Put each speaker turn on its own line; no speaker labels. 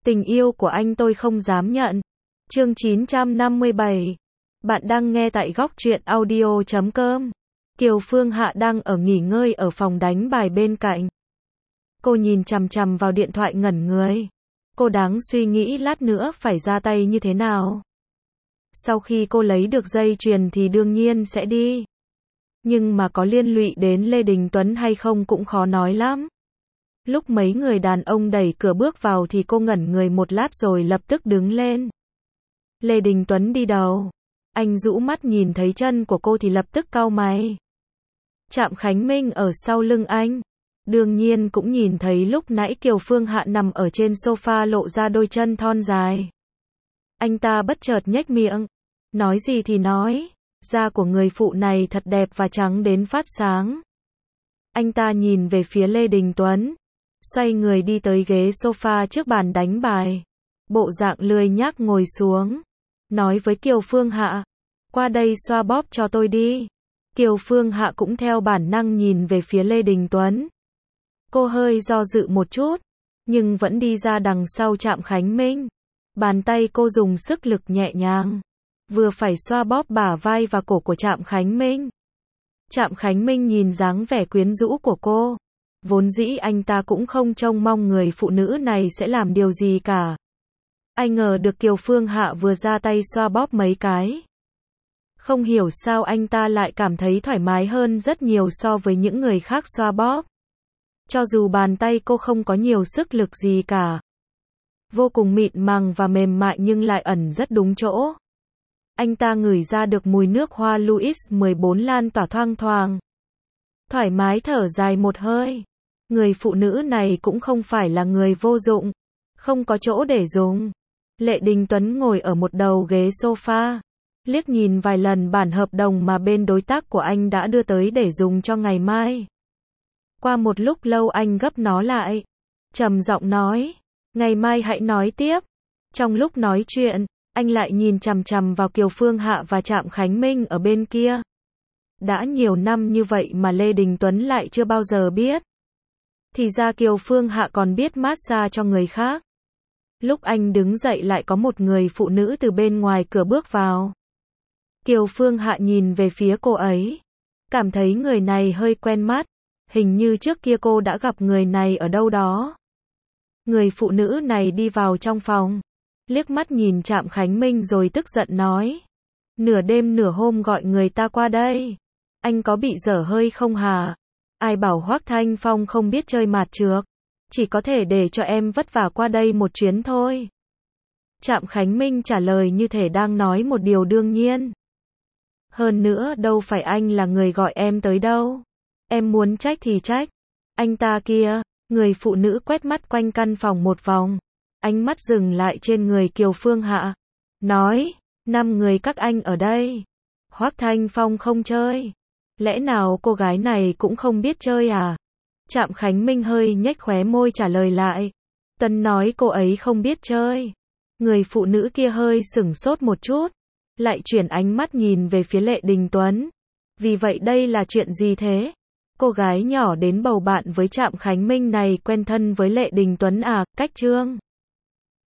Tình yêu của anh tôi không dám nhận. Chương 957. Bạn đang nghe tại góc truyện audio.com. Kiều Phương Hạ đang ở nghỉ ngơi ở phòng đánh bài bên cạnh. Cô nhìn chằm chằm vào điện thoại ngẩn người. Cô đang suy nghĩ lát nữa phải ra tay như thế nào. Sau khi cô lấy được dây chuyền thì đương nhiên sẽ đi. Nhưng mà có liên lụy đến Lê Đình Tuấn hay không cũng khó nói lắm. Lúc mấy người đàn ông đẩy cửa bước vào thì cô ngẩn người một lát rồi lập tức đứng lên. Lê Đình Tuấn đi đầu. Anh rũ mắt nhìn thấy chân của cô thì lập tức cau mày. Trạm Khánh Minh ở sau lưng anh. Đương nhiên cũng nhìn thấy lúc nãy Kiều Phương Hạ nằm ở trên sofa lộ ra đôi chân thon dài. Anh ta bất chợt nhếch miệng. Nói gì thì nói. Da của người phụ này thật đẹp và trắng đến phát sáng. Anh ta nhìn về phía Lê Đình Tuấn. Xoay người đi tới ghế sofa trước bàn đánh bài. Bộ dạng lười nhác ngồi xuống. Nói với Kiều Phương Hạ. Qua đây xoa bóp cho tôi đi. Kiều Phương Hạ cũng theo bản năng nhìn về phía Lê Đình Tuấn. Cô hơi do dự một chút. Nhưng vẫn đi ra đằng sau Trạm Khánh Minh. Bàn tay cô dùng sức lực nhẹ nhàng. Vừa phải xoa bóp bả vai và cổ của Trạm Khánh Minh. Trạm Khánh Minh nhìn dáng vẻ quyến rũ của cô. Vốn dĩ anh ta cũng không trông mong người phụ nữ này sẽ làm điều gì cả. Ai ngờ được Kiều Phương Hạ vừa ra tay xoa bóp mấy cái. Không hiểu sao anh ta lại cảm thấy thoải mái hơn rất nhiều so với những người khác xoa bóp. Cho dù bàn tay cô không có nhiều sức lực gì cả. Vô cùng mịn màng và mềm mại nhưng lại ẩn rất đúng chỗ. Anh ta ngửi ra được mùi nước hoa Louis 14 lan tỏa thoang thoảng. Thoải mái thở dài một hơi. Người phụ nữ này cũng không phải là người vô dụng. Không có chỗ để dùng. Lê Đình Tuấn ngồi ở một đầu ghế sofa. Liếc nhìn vài lần bản hợp đồng mà bên đối tác của anh đã đưa tới để dùng cho ngày mai. Qua một lúc lâu anh gấp nó lại. Trầm giọng nói. Ngày mai hãy nói tiếp. Trong lúc nói chuyện, anh lại nhìn chằm chằm vào Kiều Phương Hạ và Trạm Khánh Minh ở bên kia. Đã nhiều năm như vậy mà Lê Đình Tuấn lại chưa bao giờ biết. Thì ra Kiều Phương Hạ còn biết massage cho người khác. Lúc anh đứng dậy lại có một người phụ nữ từ bên ngoài cửa bước vào. Kiều Phương Hạ nhìn về phía cô ấy. Cảm thấy người này hơi quen mắt. Hình như trước kia cô đã gặp người này ở đâu đó. Người phụ nữ này đi vào trong phòng. Liếc mắt nhìn Trạm Khánh Minh rồi tức giận nói. Nửa đêm nửa hôm gọi người ta qua đây. Anh có bị dở hơi không hả? Ai bảo Hoắc Thanh Phong không biết chơi mạt trược. Chỉ có thể để cho em vất vả qua đây một chuyến thôi. Trạm Khánh Minh trả lời như thể đang nói một điều đương nhiên. Hơn nữa đâu phải anh là người gọi em tới đâu. Em muốn trách thì trách. Anh ta kia. Người phụ nữ quét mắt quanh căn phòng một vòng. Ánh mắt dừng lại trên người Kiều Phương Hạ. Nói. 5 người các anh ở đây. Hoắc Thanh Phong không chơi. Lẽ nào cô gái này cũng không biết chơi à? Trạm Khánh Minh hơi nhếch khóe môi trả lời lại. Tân nói cô ấy không biết chơi. Người phụ nữ kia hơi sửng sốt một chút. Lại chuyển ánh mắt nhìn về phía Lê Đình Tuấn. Vì vậy đây là chuyện gì thế? Cô gái nhỏ đến bầu bạn với Trạm Khánh Minh này quen thân với Lê Đình Tuấn à? Cách Trương